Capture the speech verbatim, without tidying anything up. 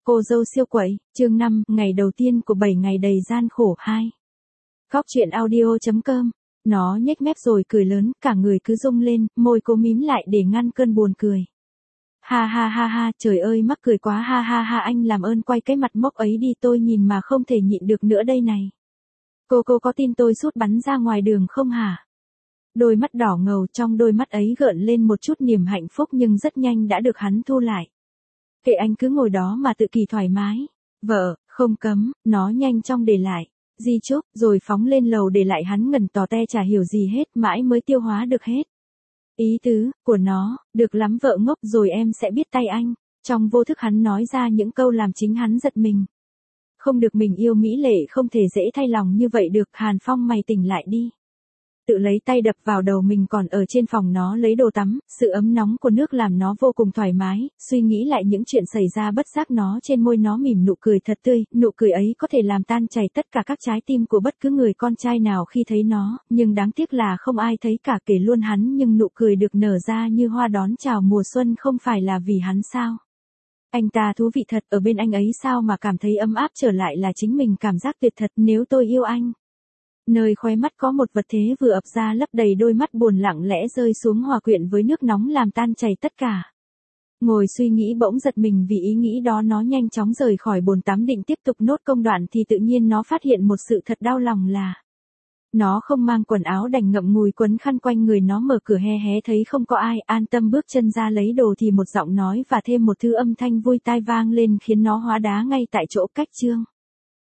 Cô dâu siêu quậy, chương năm, ngày đầu tiên của bảy ngày đầy gian khổ hai. Góc truyện audio chấm com. Nó nhếch mép rồi cười lớn, cả người cứ rung lên, môi cố mím lại để ngăn cơn buồn cười. Ha ha ha ha, trời ơi mắc cười quá, ha ha ha, anh làm ơn quay cái mặt mốc ấy đi, tôi nhìn mà không thể nhịn được nữa đây này. Cô cô có tin tôi sút bắn ra ngoài đường không hả? Đôi mắt đỏ ngầu, trong đôi mắt ấy gợn lên một chút niềm hạnh phúc nhưng rất nhanh đã được hắn thu lại. Kệ anh cứ ngồi đó mà tự kỳ thoải mái. Vợ, không cấm, nó nhanh chóng để lại di chúc, rồi phóng lên lầu để lại hắn ngẩn tò te chả hiểu gì hết, mãi mới tiêu hóa được hết. Ý tứ của nó, được lắm vợ ngốc, rồi em sẽ biết tay anh. Trong vô thức hắn nói ra những câu làm chính hắn giật mình. Không được, mình yêu mỹ lệ không thể dễ thay lòng như vậy được. Hàn Phong, mày tỉnh lại đi. Tự lấy tay đập vào đầu mình, còn ở trên phòng nó lấy đồ tắm, sự ấm nóng của nước làm nó vô cùng thoải mái, suy nghĩ lại những chuyện xảy ra bất giác nó trên môi nó mỉm nụ cười thật tươi, nụ cười ấy có thể làm tan chảy tất cả các trái tim của bất cứ người con trai nào khi thấy nó, nhưng đáng tiếc là không ai thấy cả, kể luôn hắn, nhưng nụ cười được nở ra như hoa đón chào mùa xuân không phải là vì hắn sao? Anh ta thú vị thật, ở bên anh ấy sao mà cảm thấy ấm áp, trở lại là chính mình, cảm giác tuyệt thật. Nếu tôi yêu anh. Nơi khóe mắt có một vật thế vừa ập ra, lấp đầy đôi mắt buồn, lặng lẽ rơi xuống hòa quyện với nước nóng làm tan chảy tất cả. Ngồi suy nghĩ bỗng giật mình vì ý nghĩ đó, nó nhanh chóng rời khỏi bồn tắm định tiếp tục nốt công đoạn thì tự nhiên nó phát hiện một sự thật đau lòng là nó không mang quần áo, đành ngậm ngùi quấn khăn quanh người. Nó mở cửa hé hé thấy không có ai, an tâm bước chân ra lấy đồ thì một giọng nói và thêm một thứ âm thanh vui tai vang lên khiến nó hóa đá ngay tại chỗ. Cách chương